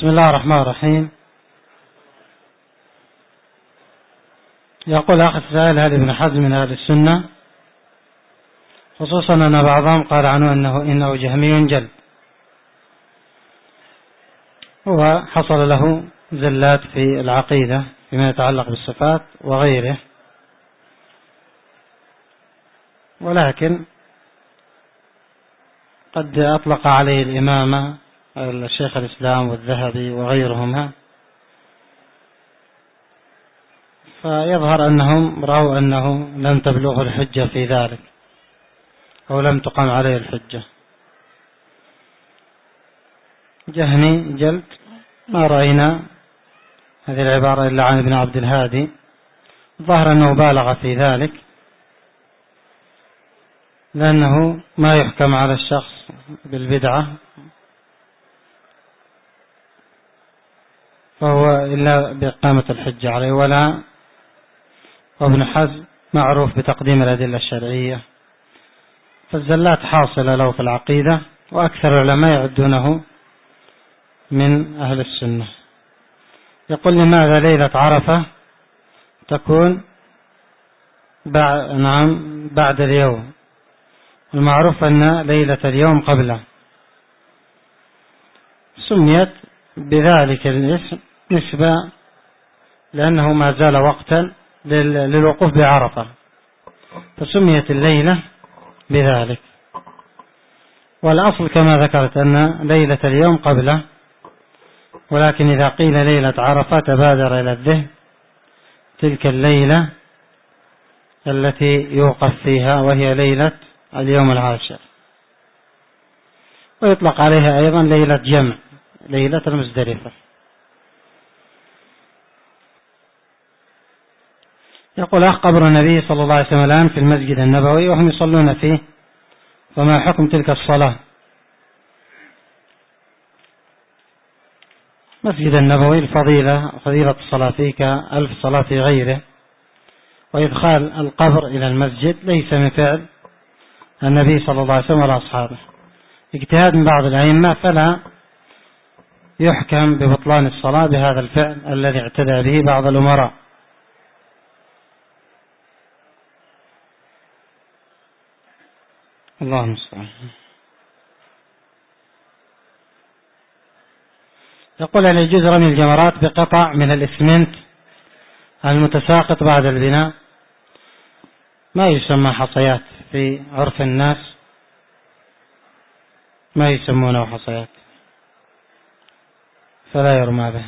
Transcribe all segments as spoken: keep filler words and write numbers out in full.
بسم الله الرحمن الرحيم. يقول أخ السائل: هل ابن حزم من أهل السنة؟ خصوصا أن بعضهم قال عنه أنه إنه جهمي جلد، هو حصل له زلات في العقيدة فيما يتعلق بالصفات وغيره، ولكن قد أطلق عليه الإمامة الشيخ الإسلام والذهبي وغيرهما، فيظهر أنهم رأوا أنه لم تبلغه الحجة في ذلك أو لم تقم عليه الحجة. جهني جلد ما رأينا هذه العبارة إلا عن ابن عبد الهادي، ظهر أنه بالغ في ذلك، لأنه ما يحكم على الشخص بالبدعة فهو إلا بإقامة الحجة عليه، ولا وابن حزم معروف بتقديم الأدلة الشرعية، فالزلات حاصلة له في العقيدة، وأكثر العلماء يعدونه من أهل السنة. يقول: لماذا ليلة عرفة تكون بعد, نعم بعد اليوم؟ المعروف أن ليلة اليوم قبله، سميت بذلك الاسم نسبة لأنه ما زال وقتا للوقوف بعرفة، فسميت الليلة بذلك. والأصل كما ذكرت أن ليلة اليوم قبله، ولكن إذا قيل ليلة عرفة تبادر إلى الذهن تلك الليلة التي يوقف فيها، وهي ليلة اليوم العاشر، ويطلق عليها أيضا ليلة جمع، ليلة المزدلفة. يقول: أخ قبر النبي صلى الله عليه وسلم الآن في المسجد النبوي وهم يصلون فيه، فما حكم تلك الصلاة؟ مسجد النبوي الفضيلة فضيلة الصلاة فيه كألف صلاة في غيره، وإدخال القبر إلى المسجد ليس من فعل النبي صلى الله عليه وسلم ولا أصحابه، اجتهاد من بعض الأئمة، فلا يحكم ببطلان الصلاة بهذا الفعل الذي اعتدى به بعض الأمراء. الله المستعان. يقول: هل يجوز رمي الجمرات بقطع من الإسمنت المتساقط بعد البناء؟ ما يسمى حصيات في عرف الناس، ما يسمونه حصيات، فلا يرمى به.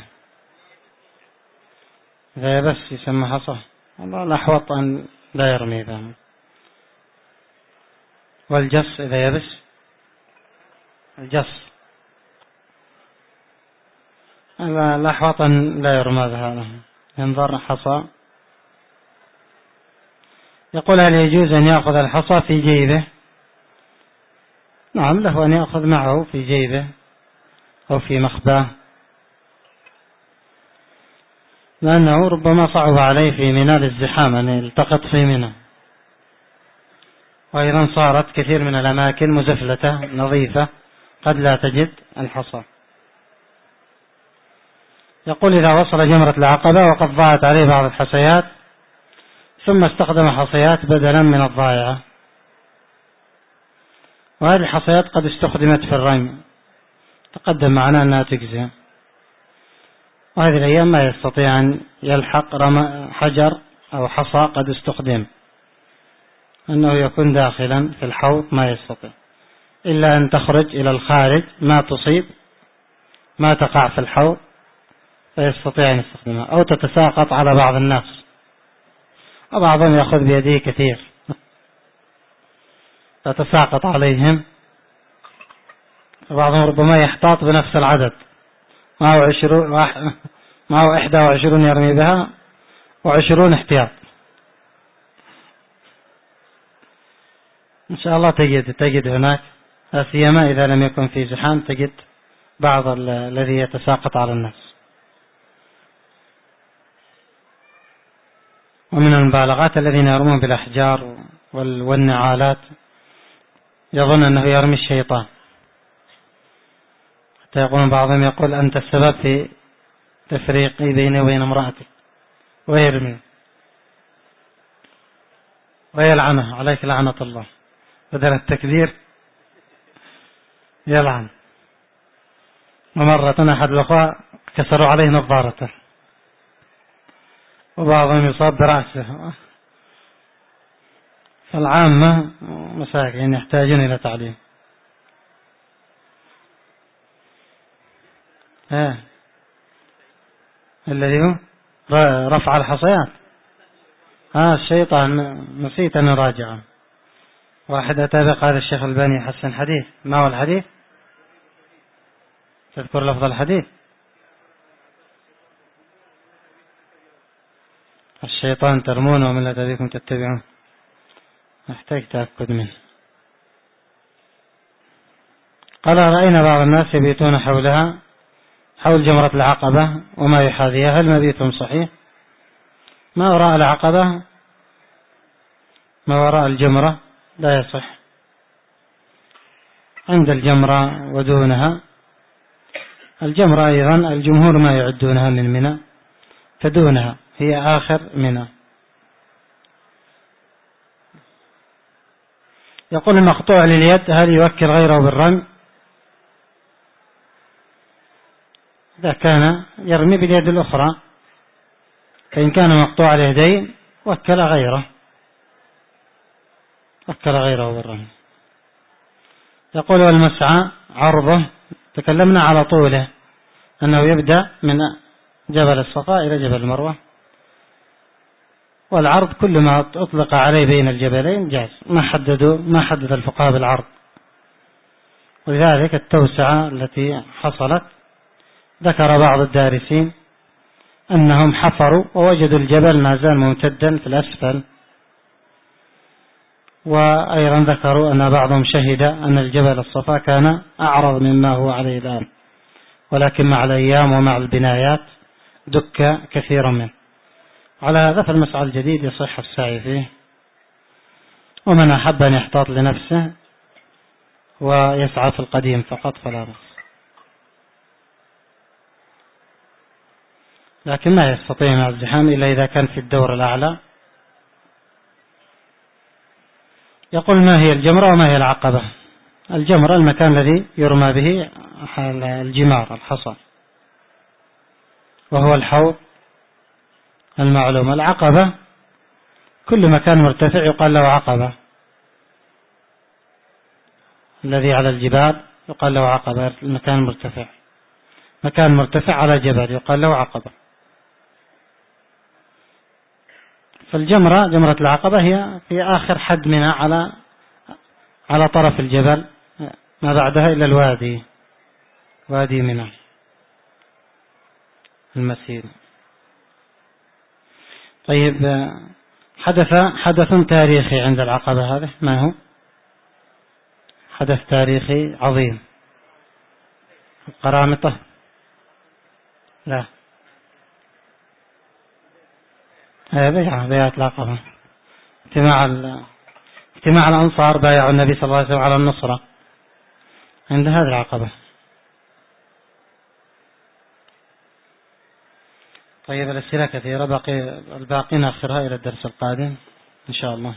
إذا بس يسمى حصى، الله الأحوط أن لا يرمي به. والجص إذا يبس، الجص الأحوط أن لا يرمى بها، ينظر حصى. يقول: هل يجوز أن يأخذ الحصى في جيبه؟ نعم، له أن يأخذ معه في جيبه أو في مخباه، لأنه ربما صعب عليه في منى الزحام أن يلتقط في منى، وأيضا صارت كثير من الأماكن مزفلة نظيفة قد لا تجد الحصى. يقول: إذا وصل جمرة العقبة وقد ضاعت عليه بعض الحصيات ثم استخدم حصيات بدلا من الضائعة، وهذه الحصيات قد استخدمت في الرمي، تقدم معنا أنها تجزي، وهذه الأيام ما يستطيع أن يلحق رمى حجر أو حصى قد استخدم، أنه يكون داخلا في الحوض ما يستطيع، إلا أن تخرج إلى الخارج ما تصيب ما تقع في الحوض فيستطيع أن يستخدمها، أو تتساقط على بعض الناس، وبعضهم يأخذ بيده كثير تتساقط عليهم، وبعضهم ربما يحتاط بنفس العدد، معه عشرون معه إحدى وعشرون يرمي بها وعشرون احتياط. إن شاء الله تجد تجد هناك، لا سيما إذا لم يكن في زحام، تجد بعض الذي يتساقط على الناس. ومن المبالغات الذين يرمون بالأحجار والنعالات، يظن أنه يرمي الشيطان، يقول بعضهم يقول أنت السبب في تفريقي بيني وبين امرأتي ويرمي ويلعنه، عليك لعنة الله، بدل التكبير يلعن. ومرة أحد الأخوة كسروا عليه نظارته وبعضهم يصاب برأسه. فالعامة مساكين يحتاجون إلى تعليم. آه. الذي هو رفع الحصيات. آه الشيطان نسيت أن أراجعه. واحد أتى قال الشيخ الباني حسن حديث. ما هو الحديث؟ تذكر لفظ الحديث؟ الشيطان ترمون ومن أبيكم تتبعون. نحتاج تأكد منه. قال رأينا بعض الناس يبيتون حولها، حول جمرة العقبة وما يحاذيها. هل مبيتهم صحيح؟ ما وراء العقبة، ما وراء الجمرة لا يصح. عند الجمرة ودونها. الجمرة أيضا الجمهور ما يعدونها من منى، فدونها هي آخر منى. يقول المقطوع لليد هل يوكل غيره بالرمي؟ إذا كان يرمي باليد الأخرى، فإن كان مقطوع اليدين وكل غيره وكل غيره بالرمي. يقول والمسعى عرضه، تكلمنا على طوله أنه يبدأ من جبل الصفا إلى جبل المروة، والعرض كل ما أطلق عليه بين الجبلين جاز، ما حددوا ما حدد الفقهاء بالعرض. ولذلك التوسعة التي حصلت ذكر بعض الدارسين أنهم حفروا ووجدوا الجبل ما زال ممتدا في الأسفل، وأيضا ذكروا أن بعضهم شهد أن الجبل الصفا كان أعرض مما هو عليه الآن، ولكن مع الأيام ومع البنايات دك كثيرا منه. على هذا فالمسعى الجديد يصح السعي فيه، ومن أحب أن يحتاط لنفسه ويسعى في القديم فقط فلا بأس، لكن ما يستطيع مع الزحام إلا إذا كان في الدور الأعلى. يقول ما هي الجمرة وما هي العقبة؟ الجمرة المكان الذي يرمى به الجمار الحصى، وهو الحوض المعلوم. العقبة كل مكان مرتفع يقال له عقبة، الذي على الجبال يقال له عقبة، المكان مرتفع. مكان مرتفع على جبل يقال له عقبة. فالجمرة جمرة العقبة هي في آخر حد منها على على طرف الجبل، ما بعدها إلى الوادي، وادي منى المسير. طيب حدث حدث تاريخي عند العقبة، هذا ما هو؟ حدث تاريخي عظيم. القرامطة؟ لا، هي بيعة بيعة العقبة. اجتماع اجتماع الأنصار بايعوا النبي صلى الله عليه وسلم على النصرة عند هذه العقبة. طيب الأسئلة كثيرة، باقي الباقي نأخرها إلى الدرس القادم إن شاء الله.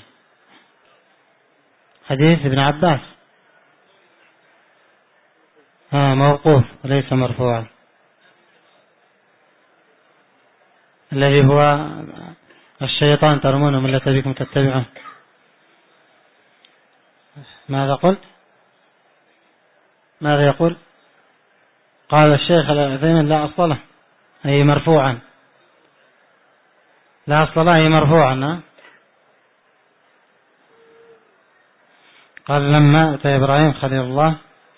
حديث ابن عباس ها موقوف وليس مرفوعا، الذي هو الشيطان ترمون من لا تبيكم تتبعون. ماذا قلت؟ ماذا يقول؟ قال الشيخ العثيمين لا أصل له، أي مرفوعا، لا أصل له أي مرفوعا. قال لما أتى إبراهيم خليل الله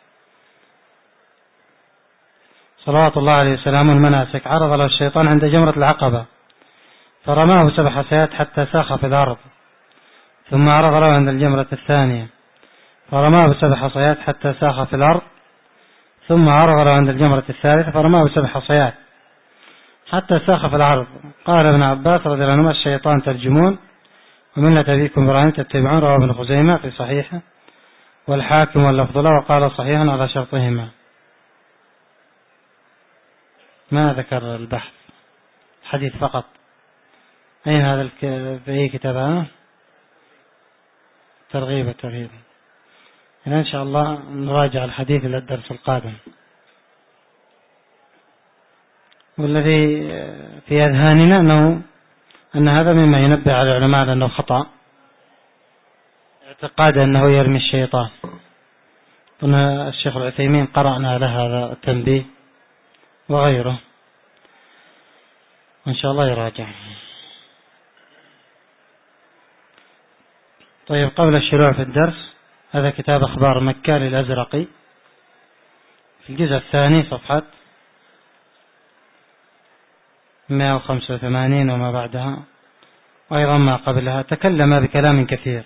صلوات الله عليه وسلم المناسك، عرض له الشيطان عند جمرة العقبة فرماه سبع حصيات حتى ساخ في الأرض، ثم عرض له عند الجمرة الثانية فرماه سبع حصيات حتى ساخ في الأرض، ثم عرض له عند الجمرة الثالثة فرماه سبع حصيات حتى ساخ في الأرض. قال ابن عباس رضي الله عنهما الشيطان ترجمون وملة أبيكم إبراهيم تتبعون. رواه ابن خزيمة في صحيحه والحاكم واللفظ له وقال صحيحا على شرطهما. ما ذكر البحث، حديث فقط. أين هذا الك... في أي كتاب هذا؟ ترغيب الترهيب. إن شاء الله نراجع الحديث إلى الدرس القادم. والذي في أذهاننا أنه أن هذا مما ينبه على العلماء أنه خطأ، اعتقاد أنه يرمي الشيطان. قلنا الشيخ العثيمين قرأنا له هذا التنبيه وغيره، وإن شاء الله يراجع. طيب، قبل الشروع في الدرس، هذا كتاب أخبار مكة للأزرقي في الجزء الثاني صفحة مئة وخمسة وثمانين وما بعدها، وأيضا ما قبلها. تكلم بكلام كثير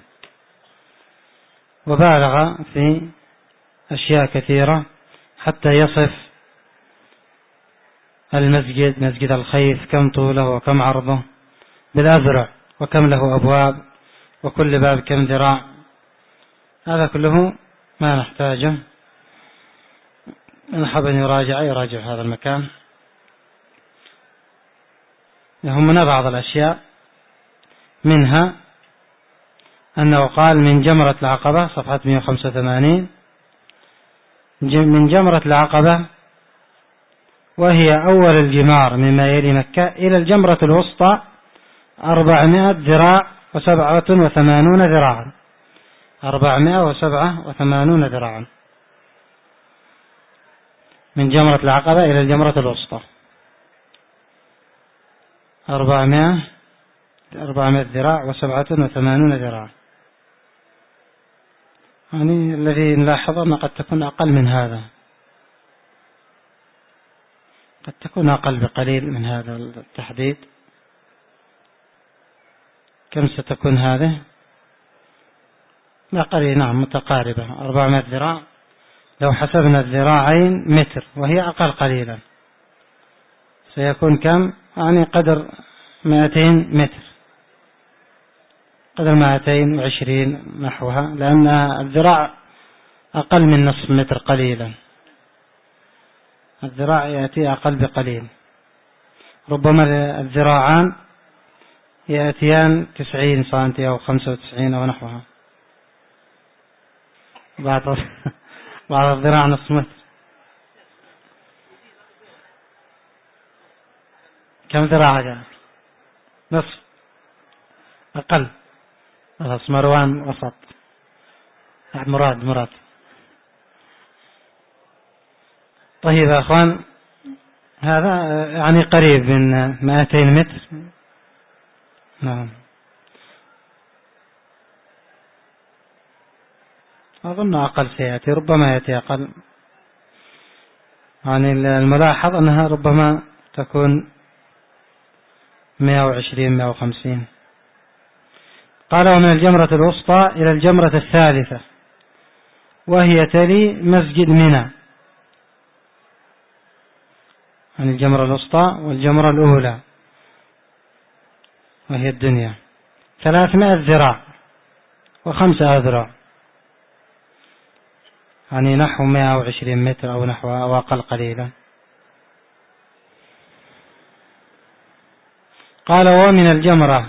وبالغ في أشياء كثيرة حتى يصف المسجد، مسجد الخيف، كم طوله وكم عرضه بالأذرع، وكم له أبواب، وكل باب كم ذراع. هذا كله ما نحتاجه. من حب أن يراجع يراجع هذا المكان. يهمنا بعض الأشياء، منها أنه قال من جمرة العقبة صفحة مئة وخمسة وثمانين، من جمرة العقبة وهي أول الجمار مما يلي مكة إلى الجمرة الوسطى أربعمائة ذراع وسبعة وثمانون ذراعا. أربعمائة وسبعة وثمانون ذراعا من جمرة العقبة إلى الجمرة الوسطى. أربعمائة أربعمائة ذراع وسبعة وثمانون ذراعا. يعني الذي نلاحظ أنه قد تكون أقل من هذا، قد تكون أقل بقليل من هذا التحديد. كم ستكون هذه؟ لا قليل، نعم متقاربة، أربعمائة ذراع. لو حسبنا الذراعين متر وهي أقل قليلا سيكون كم؟ يعني قدر مئتين متر، قدر مئتين وعشرين نحوها، لأن الذراع أقل من نصف متر قليلا. الذراع يأتي أقل بقليل، ربما الذراعان يأتيان تسعين سنتي أو خمسة وتسعين أو نحوها. بعض بعض الذراع نصف متر. كم ذراع هذا؟ نصف، أقل. خلاص، مروان وسط. مراد مراد. طيب يا أخوان، هذا يعني قريب من مئتين متر. نعم، أظن أقل سيأتي، ربما يأتي أقل. يعني الملاحظ أنها ربما تكون مئة وعشرين مئة وخمسين. قال ومن الجمرة الوسطى إلى الجمرة الثالثة وهي تلي مسجد منى. يعني الجمرة الوسطى والجمرة الأولى وهي الدنيا ثلاثمائة ذراع وخمسة أذرع، يعني نحو مئة وعشرين متر أو نحو أو أقل قليلا. قال ومن الجمرة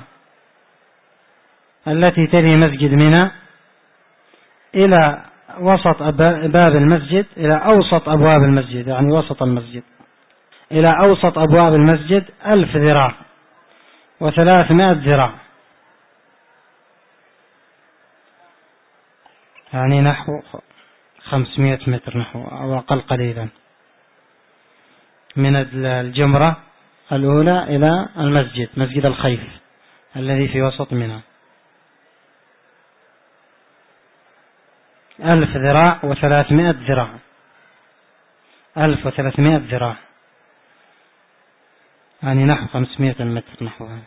التي تلي مسجد منى إلى وسط باب المسجد، إلى أوسط أبواب المسجد، يعني وسط المسجد، إلى أوسط أبواب المسجد ألف ذراع وثلاثمائة ذراع، يعني نحو خمسمائة متر نحو أو أقل قليلا من الجمرة الأولى إلى المسجد، مسجد الخيف الذي في وسط منى. ألف ذراع وثلاثمائة ذراع، ألف وثلاثمائة ذراع، يعني نحو خمسمائة متر نحوها.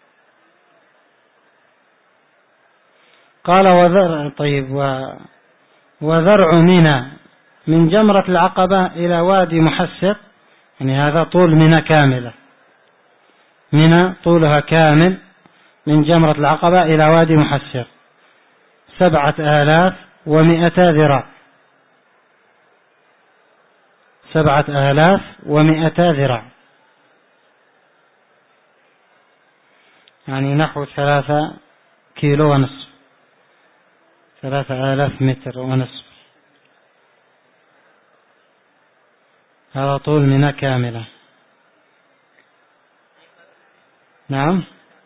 قال وذرع طيب و وذرع منى من جمرة العقبة إلى وادي محسر، يعني هذا طول منى كاملة، منى طولها كامل من جمرة العقبة إلى وادي محسر سبعة آلاف ومئتا ذراع، سبعة آلاف ومئتا ذراع، يعني نحو ثلاثة كيلو ونصف، ثلاثة آلاف متر ونصف. هذا طول منى كاملة. نعم،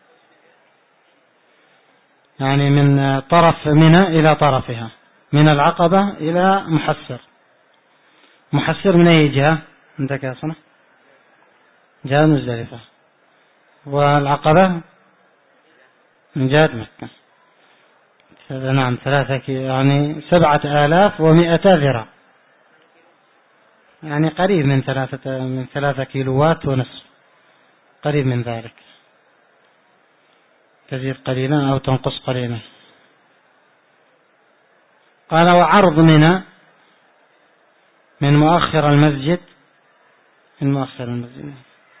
يعني من طرف منى إلى طرفها، من العقبة إلى محسر. محسر من أي جهة عندك يا صنع؟ جهة مزدلفة. والعقبة من جهة مكة. نعم، ثلاثة يعني سبعة آلاف ومئة ذراع، يعني قريب من ثلاثة من ثلاثة كيلوات ونصف، قريب من ذلك، تزيد قليلا أو تنقص قليلا. قال وعرض منى من مؤخر المسجد، من مؤخر المسجد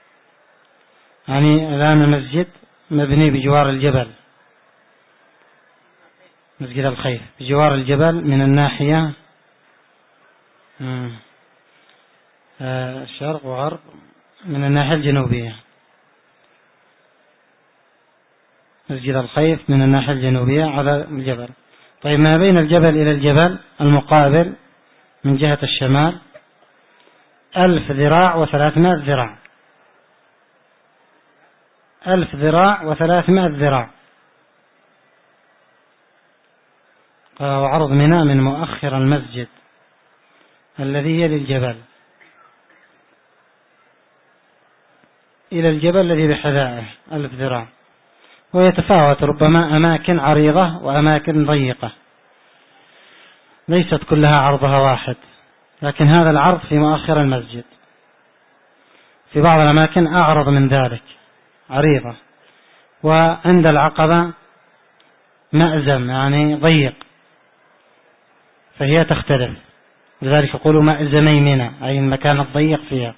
يعني الآن المسجد مبني بجوار الجبل، مسجد الخيف بجوار الجبل من الناحية الشرق وغرب، من الناحية الجنوبية. مسجد الخيف من الناحية الجنوبية على الجبل. طيب ما بين الجبل إلى الجبل المقابل من جهة الشمال ألف ذراع وثلاثمائة ذراع، ألف ذراع وثلاثمائة ذراع. وعرض منى من مؤخر المسجد الذي يلي الجبل إلى الجبل الذي بحذائه ألف ذراع. ويتفاوت، ربما أماكن عريضة وأماكن ضيقة، ليست كلها عرضها واحد، لكن هذا العرض في مؤخر المسجد. في بعض الأماكن أعرض من ذلك، عريضة. وعند العقبة مأزم يعني ضيق، فهي تختلف، لذلك يقولوا مأزمي منى أي المكان الضيق فيها.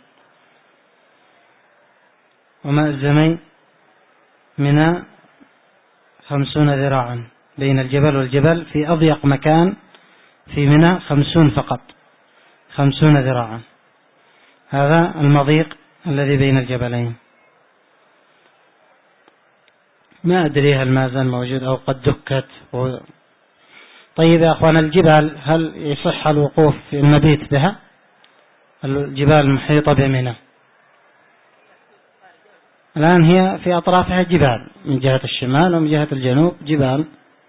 ومأزمي منى خمسون ذراعا بين الجبل والجبل، في أضيق مكان في منى خمسون فقط، خمسون ذراعا. هذا المضيق الذي بين الجبلين. ما أدري هل ما زال موجود أو قد دكت. طيب يا أخوان، الجبال هل يصح الوقوف في المبيت بها؟ الجبال المحيطة بمنى الآن هي في أطرافها جبال، من جهة الشمال ومن جهة الجنوب جبال،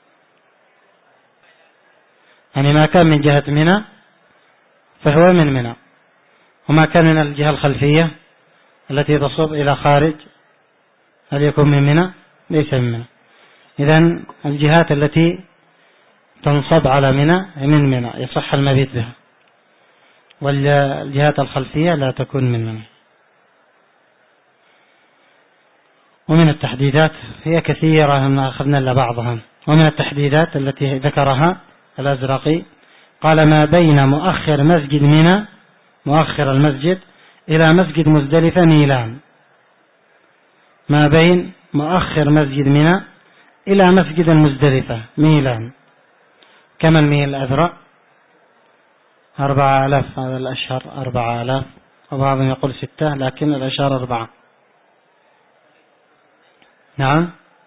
يعني ما كان من جهة منى فهو من منى، وما كان من الجهة الخلفية التي تصب إلى خارج هل يكون من منى؟ ليس من منى. إذن الجهات التي تنصب على منى من منى يصح المبيت بها، والجهات الخلفية لا تكون من منى. ومن التحديدات هي كثيرة، ما أخذنا إلا بعضها. ومن التحديدات التي ذكرها الأزرقي قال ما بين مؤخر مسجد منى، مؤخر المسجد، إلى مسجد مزدلفة ميلان. ما بين مؤخر مسجد منى إلى مسجد المزدلفة ميلان. كم الميل الأزرق؟ أربعة آلاف، هذا الأشهر أربعة آلاف، وبعضهم يقول ستة، لكن الأشهر أربعة. نعم،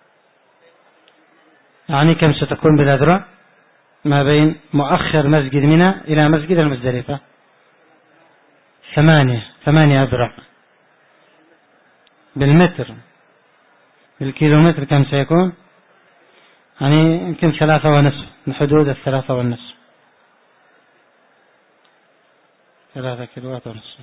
يعني كم ستكون بالأذرع ما بين مؤخر مسجد منى إلى مسجد المزدلفة؟ ثمانية ثمانية أذرع بالمتر. بالكيلومتر كم سيكون؟ يعني يمكن ثلاثة ونصف، من حدود الثلاثة والنصف، ثلاثة كيلوات ونصف.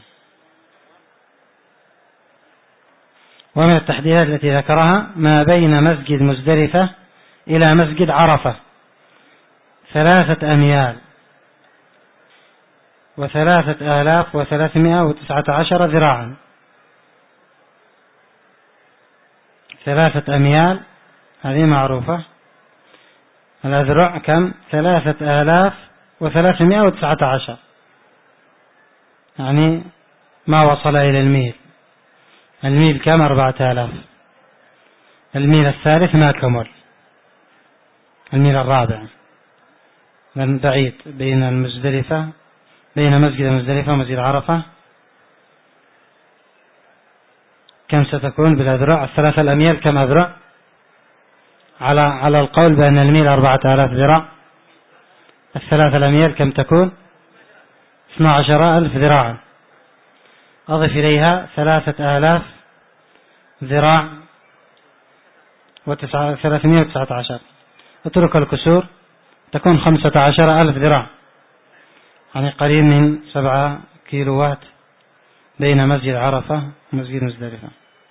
ومن التحديدات التي ذكرها ما بين مسجد مزدلفة إلى مسجد عرفة ثلاثة أميال وثلاثة آلاف وثلاثمائة وتسعة عشر ذراعا. ثلاثة أميال هذه معروفة، الأذرع كم؟ ثلاثة آلاف وثلاثمائة وتسعة عشر، يعني ما وصل إلى الميل. الميل كم؟ أربعة آلاف. الميل الثالث ما كمل، الميل الرابع من بعيد بين المزدلفة، بين مسجد المزدلفة ومسجد عرفة. كم ستكون بالأذرع؟ الثلاثة الأميال كم أذرع؟ على على القول بأن الميل أربعة آلاف ذراع، الثلاثة الأميال كم تكون؟ اثنا عشر ألف ذراعا. أضف إليها ثلاثة آلاف ذراع وثلاثمائة وتسعة عشر، اترك الكسور، تكون خمسة عشر ألف ذراع، يعني قريب من سبعة كيلوات بين مسجد عرفة ومسجد مزدلفة.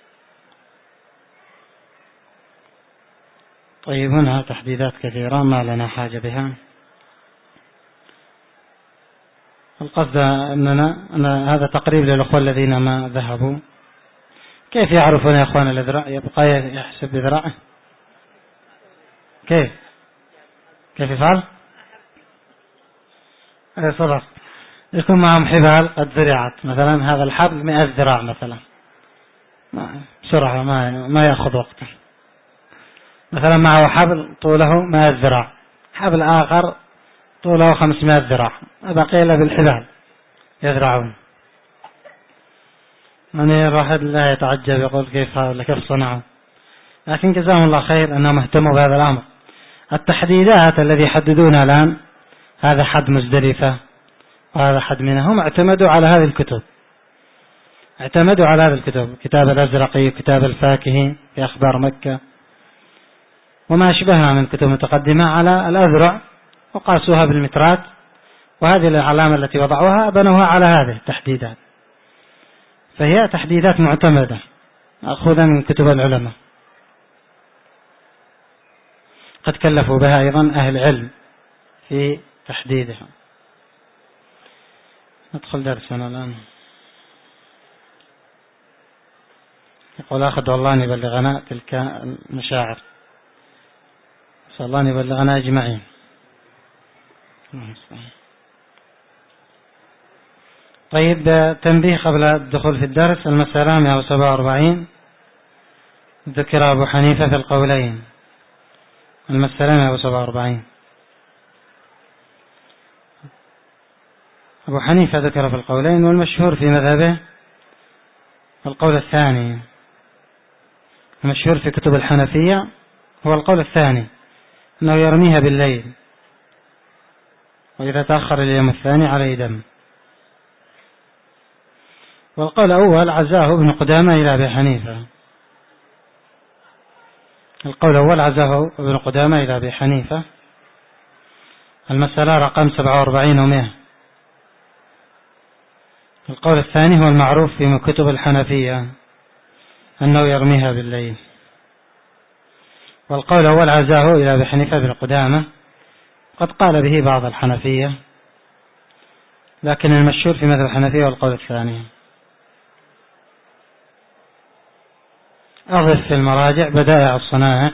طيب هنا تحديدات كثيرة ما لنا حاجة بها. القصد أننا أن هذا تقريب للأخوة الذين ما ذهبوا. كيف يعرفون يا أخوان الذراع؟ يبقى يحسب بذراعه. كيف كيف يفعل؟ أي صدق، يكون معهم حبال قد زرعت، مثلا هذا الحبل مئة ذراع مثلا، بسرعة ما ما يأخذ وقتا. مثلا معه حبل طوله مئة ذراع، حبل آخر طوله خمسمائة ذراع، بقي له بالحبال يذرعون. يعني الواحد لا يتعجب يقول كيف هذا كيف صنعوا، لكن جزاهم الله خير أنهم اهتموا بهذا الأمر. التحديدات الذي يحددونها الآن هذا حد مزدلفة وهذا حد منها، هم اعتمدوا على هذه الكتب، اعتمدوا على هذه الكتب، كتاب الأزرقي، كتاب الفاكهي في أخبار مكة وما أشبهها من كتب متقدمة على الأذرع، وقاسوها بالمترات، وهذه العلامة التي وضعوها بنوها على هذه التحديدات، فهي تحديدات معتمدة مأخوذة من كتب العلماء، قد كلفوا بها أيضا أهل علم في تحديدها. ندخل درسنا الآن. يقول أخذ الله أن يبلغنا تلك المشاعر، نسأل الله أن يبلغنا أجمعين. طيب تنبيه قبل الدخول في الدرس، المسألة مئة وسبعة وأربعين ذكر أبو حنيفة في القولين. المسألة مئة وسبعة وأربعين أبو حنيفة ذكر في القولين، والمشهور في مذهبه القول الثاني، المشهور في كتب الحنفية هو القول الثاني، أنه يرميها بالليل، وإذا تأخر اليوم الثاني عليه دم. والقول الأول عزاه ابن قدامة إلى أبي حنيفة، القول الأول عزاه ابن قدامة إلى أبي حنيفة. المسألة رقم سبعة وأربعين ومئة. القول الثاني هو المعروف في كتب الحنفية أنه يرميها بالليل. والقول الأول عزاه إلى أبي حنيفة بن قدامة، قد قال به بعض الحنفية، لكن المشهور في مذهب الحنفية والقول الثاني. أضف في المراجع بدائع الصنائع،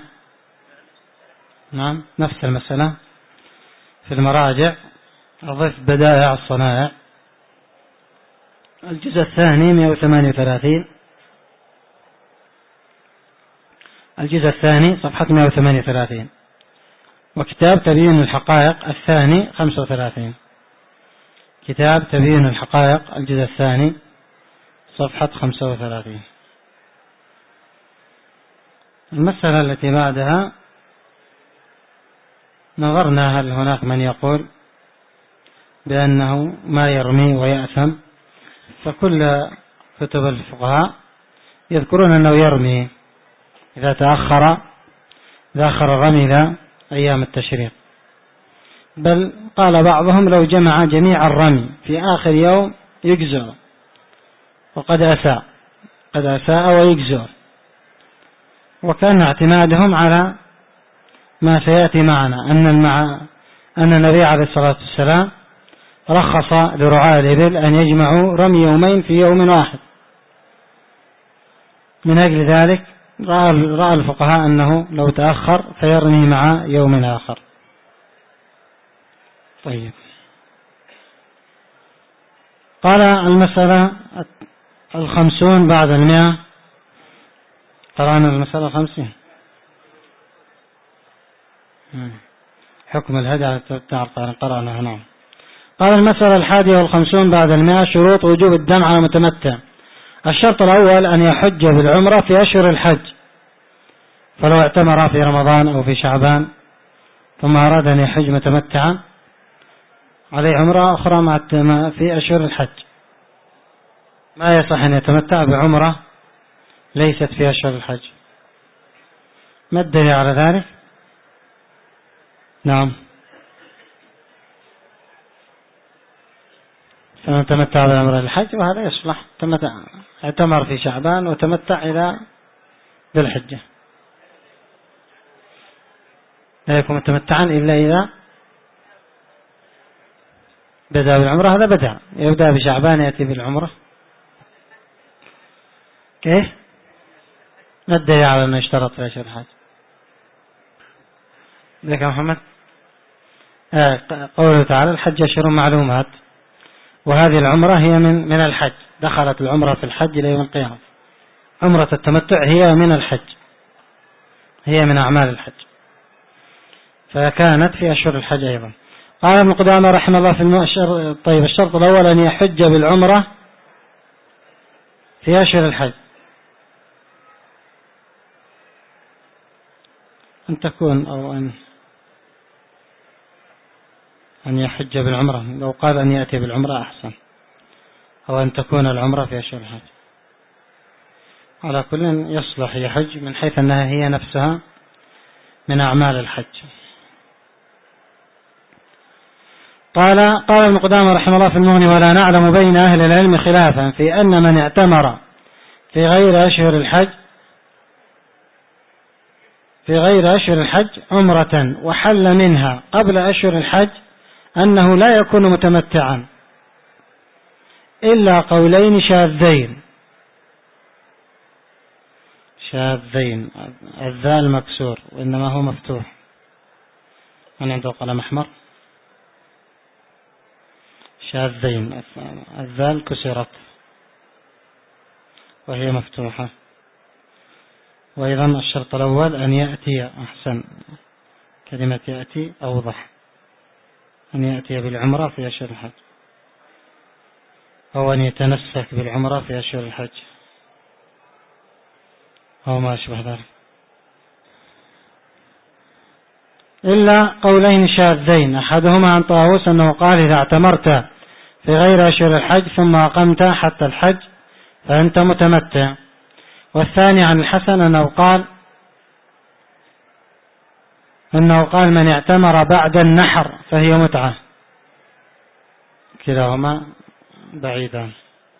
نعم نفس المسألة في المراجع، أضف بدائع الصنائع الجزء الثاني مئة وثمانية وثلاثين، الجزء الثاني صفحة مئة وثمانية وثلاثين، وكتاب تبيين الحقائق الثاني خمسة وثلاثين، كتاب تبيين الحقائق الجزء الثاني صفحة خمسة وثلاثين. المسألة التي بعدها نظرنا هل هناك من يقول بأنه ما يرمي ويأثم، فكل كتب الفقهاء يذكرون أنه يرمي إذا تأخر تأخر الرمي إلى أيام التشريق، بل قال بعضهم لو جمع جميع الرمي في آخر يوم يجزر، وقد أساء قد أساء ويجزر، وكان اعتمادهم على ما سيأتي معنا أن المع... أن النبي عليه الصلاة والسلام رخص لرعاة الإبل أن يجمعوا رمي يومين في يوم واحد، من أجل ذلك رأى الفقهاء أنه لو تأخر فيرمي مع يوم آخر. طيب، قال المسألة الخمسون بعد المئة، قرأنا المسألة الخمسين، حكم الهدى على قرأنا هنا. قال المسألة الحادية والخمسون بعد المئة، شروط وجوب الدم على المتمتع. الشرط الأول أن يحج بالعمرة في أشهر الحج، فلو اعتمر في رمضان أو في شعبان ثم أراد أن يحج متمتعا عليه عمرة أخرى مع في أشهر الحج، ما يصح أن يتمتع بعمرة ليست في أشهر الحج. ما الدليل على ذلك؟ نعم، فمن تمتع بعمرة للحج وهذا يصلح، تمتع اعتمر في شعبان وتمتع إلى ذي الحجة، لا يكون متمتعا إلا إذا بدأ بالعمرة. هذا بدأ يبدأ بشعبان يأتي بالعمرة. كيف؟ ما الدليل على أنه يشترط في أشهر الحج؟ ذلك محمد آه قوله تعالى الحج أشهر معلومات، وهذه العمرة هي من من الحج، دخلت العمرة في الحج إلى يوم القيامة. عمرة التمتع هي من الحج، هي من أعمال الحج، فكانت في أشهر الحج أيضا. قال ابن قدامة رحمه الله في المؤشر. طيب الشرط الأول أن يحج بالعمرة في أشهر الحج، أن تكون أو أن أن يحج بالعمرة، لو قال أن يأتي بالعمرة أحسن، أو أن تكون العمرة في أشهر الحج. على كل يصلح يحج من حيث أنها هي نفسها من أعمال الحج. قال قال ابن قدامة رحمه الله في المغني ولا نعلم بين أهل العلم خلافا في أن من اعتمر في غير أشهر الحج في غير أشهر الحج عمرة وحل منها قبل أشهر الحج أنه لا يكون متمتعا إلا قولين شاذين شاذين الذال مكسور وإنما هو مفتوح. من عنده قلم أحمر؟ شاذين، الذال كسرت وهي مفتوحة. وأيضا الشرط الأول أن يأتي، أحسن، كلمة يأتي أوضح، أن يأتي بالعمرة في أشهر الحج، أو أن يتنسك بالعمرة في أشهر الحج أو ما أشبه ذلك، إلا قولين شاذين. أحدهما عن طاووس أنه قال إذا اعتمرت في غير أشهر الحج ثم أقمت حتى الحج فأنت متمتع. والثاني عن الحسن أنه قال أنه قال من اعتمر بعد النحر فهي متعة. كلاهما بعيدان.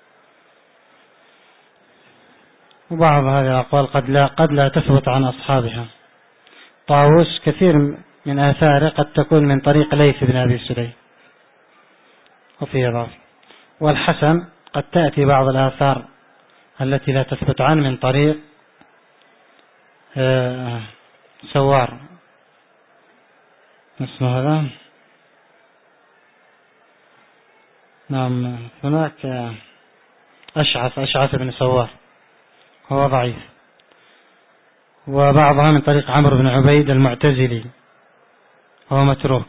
وبعض هذه الأقوال قد لا قد لا تثبت عن أصحابها. طاووس كثير من آثاره قد تكون من طريق ليث بن أبي سليم وفي إضافة. والحسن قد تأتي بعض الآثار التي لا تثبت عنه من طريق آه سوار، اسمه هذا، نعم، هناك أشعث أشعث بن سوار هو ضعيف. وبعضها من طريق عمرو بن عبيد المعتزلي هو متروك.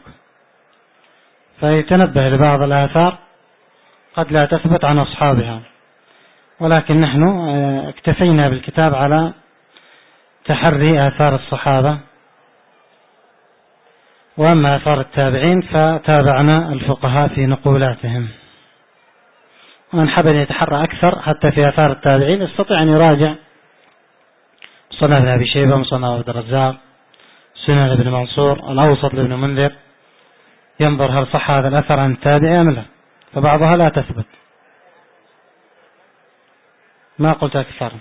فيتنبه لبعض الآثار قد لا تثبت عن أصحابها، ولكن نحن اكتفينا بالكتاب على تحري آثار الصحابة، وأما آثار التابعين فتابعنا الفقهاء في نقولاتهم. ومن حب أن يتحرى أكثر حتى في آثار التابعين يستطيع أن يراجع صنع ابن أبي شيبة، مصنع عبد الرزاق، سنن ابن منصور، الأوسط لابن منذر، ينظر هل صح هذا الأثر عن التابع أم لا، فبعضها لا تثبت. ما قلت أكثر،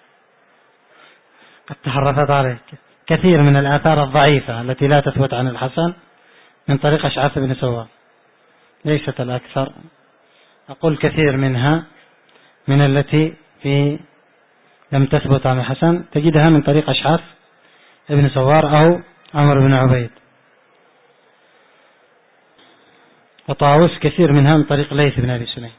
قد تحرفت عليك كثير من الآثار الضعيفة التي لا تثبت عن الحسن من طريق أشعث بن سوار، ليست الأكثر، أقول كثير منها من التي في لم تثبت عن الحسن تجدها من طريق أشعث ابن سوار أو عمرو بن عبيد. وطاووس كثير منها من طريق ليث بن أبي سليم.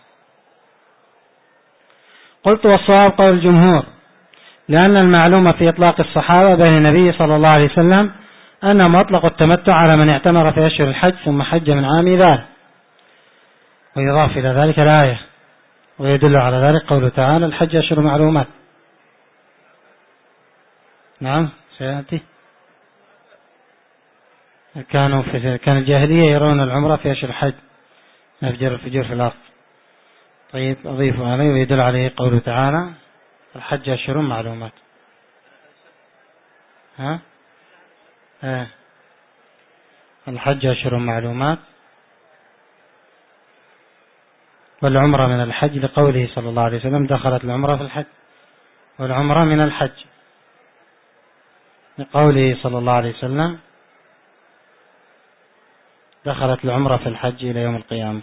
قلت والصواب قول الجمهور، لأن المعلومة في إطلاق الصحابة بين النبي صلى الله عليه وسلم أن مطلق التمتع على من اعتمر في أشهر الحج ثم حج من عام ذلك، ويضاف إلى ذلك الآية، ويدل على ذلك قوله تعالى الحج أشهر معلومات. نعم سيأتي. كانوا في كان الجاهلية يرون العمرة في أشهر الحج أفجر الفجور في الأرض. طيب أضيف عليه ويدل عليه قوله تعالى الحج أشهر معلومات. ها آه. الحج أشهر معلومات والعمرة من الحج لقوله صلى الله عليه وسلم دخلت العمرة في الحج، والعمرة من الحج لقوله صلى الله عليه وسلم دخلت العمرة في الحج إلى يوم القيامة.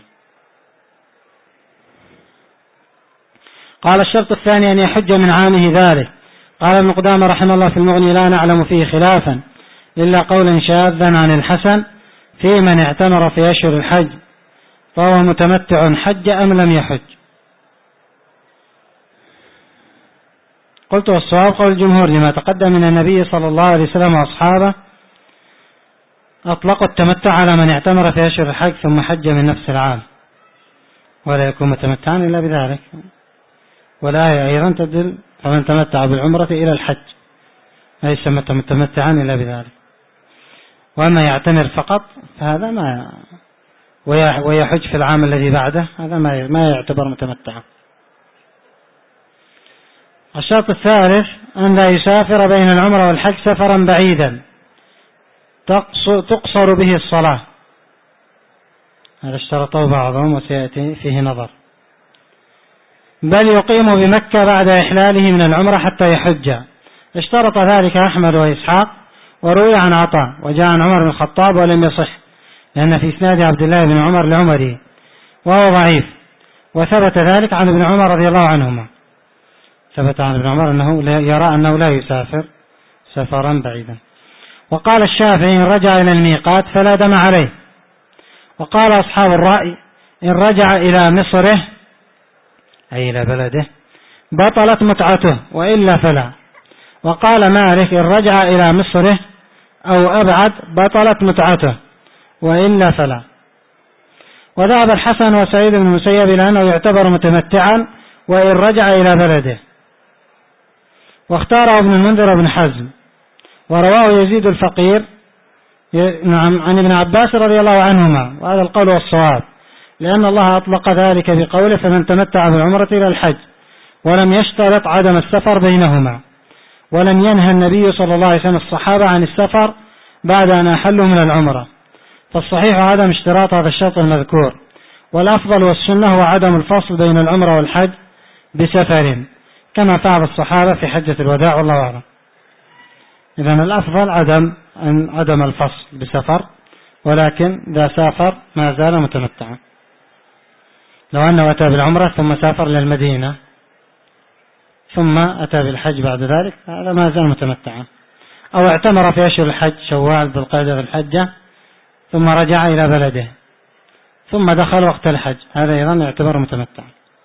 قال الشرط الثاني أن يحج من عامه ذلك. قال ابن قدامة رحمه الله في المغني لا نعلم فيه خلافا إلا قولا شاذا عن الحسن في من اعتمر في أشهر الحج فهو متمتع حج أم لم يحج. قلت والصواب قول الجمهور لما تقدم من النبي صلى الله عليه وسلم وأصحابه أطلقوا التمتع على من اعتمر في أشهر الحج ثم حج من نفس العام ولا يكون متمتعا إلا بذلك. والآية أيضا تدل فمن تمتع بالعمرة إلى الحج ليس متمتعا إلا بذلك. وأما يعتمر فقط فهذا ما ويحج في العام الذي بعده هذا ما يعتبر متمتعا. الشرط الثالث أن لا يسافر بين العمرة والحج سفرا بعيدا تقصر به الصلاة، هذا اشترطه بعضهم وسيأتي فيه نظر، بل يقيم بمكة بعد إحلاله من العمرة حتى يحج. اشترط ذلك أحمد وإسحاق وروي عن عطاء وجاء عن عمر بن الخطاب ولم يصح لأن في إسناد عبد الله بن عمر لعمري وهو ضعيف، وثبت ذلك عن ابن عمر رضي الله عنهما، ثبت عن ابن عمر أنه يرى أنه لا يسافر سفرا بعيدا. وقال الشافعي إن رجع إلى الميقات فلا دم عليه. وقال أصحاب الرأي إن رجع إلى مصره أي إلى بلده بطلت متعته وإلا فلا. وقال مالك إن رجع إلى مصره أو أبعد بطلت متعته وإلا فلا. وذهب الحسن وسعيد بن المسيب إلى أنه يعتبر متمتعا وإن رجع إلى بلده، واختاره ابن المنذر وابن حزم. ورواه يزيد الفقير عن ابن عباس رضي الله عنهما، وهذا القول والصواب لأن الله أطلق ذلك بقوله فمن تمتع بالعمرة إلى الحج، ولم يشترط عدم السفر بينهما، ولم ينهى النبي صلى الله عليه وسلم الصحابة عن السفر بعد أن أحلوا من العمرة، فالصحيح عدم اشتراط هذا الشرط المذكور، والأفضل والسنة هو عدم الفصل بين العمرة والحج بسفر كما فعل الصحابة في حجة الوداع والله أعلم. إذن الأفضل عدم عدم الفصل بسفر، ولكن إذا سافر ما زال متمتعا. لو أنه أتى بالعمرة ثم سافر للمدينة ثم أتى بالحج بعد ذلك هذا ما زال متمتعا، أو اعتمر في أشهر الحج شوال ذو القعدة في الحجة ثم رجع إلى بلده ثم دخل وقت الحج هذا أيضا يعتبر متمتعا.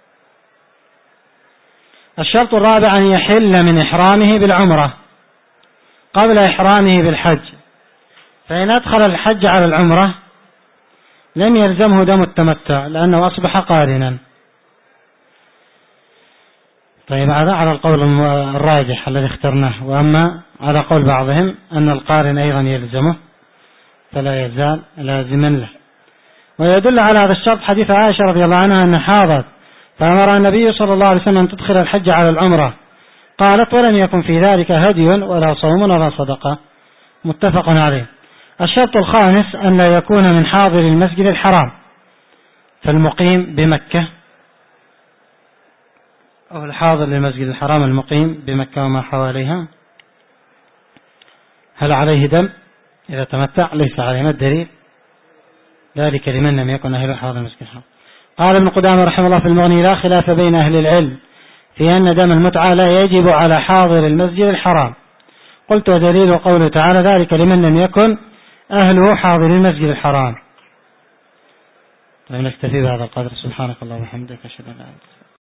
الشرط الرابع أن يحل من إحرامه بالعمرة قبل إحرامه بالحج، فإن أدخل الحج على العمرة لم يلزمه دم التمتع لأنه أصبح قارنا. طيب هذا على القول الراجح الذي اخترناه، وأما على قول بعضهم أن القارن أيضا يلزمه فلا يزال لازما له. ويدل على هذا الشرط حديث عائشة رضي الله عنها أن حاضت فأمر النبي صلى الله عليه وسلم أن تدخل الحج على العمرة، قالت ولم يكن في ذلك هدي ولا صوم ولا صدقة، متفق عليه. الشرط الخامس أن لا يكون من حاضر المسجد الحرام، فالمقيم بمكة أو الحاضر للمسجد الحرام المقيم بمكة وما حواليها هل عليه دم إذا تمتع؟ ليس عليه. الدليل ذلك لمن لم يكن أهل حاضر المسجد الحرام. قال ابن قدامة رحمه الله في المغني لا خلاف بين أهل العلم في أن دم المتعة لا يجب على حاضر المسجد الحرام. قلت ودليل قوله تعالى ذلك لمن لم يكن أهله حاضر المسجد الحرام. طيب نكتفي بهذا القدر. سبحانك اللهم وبحمدك أشهد أن لا إله إلا أنت.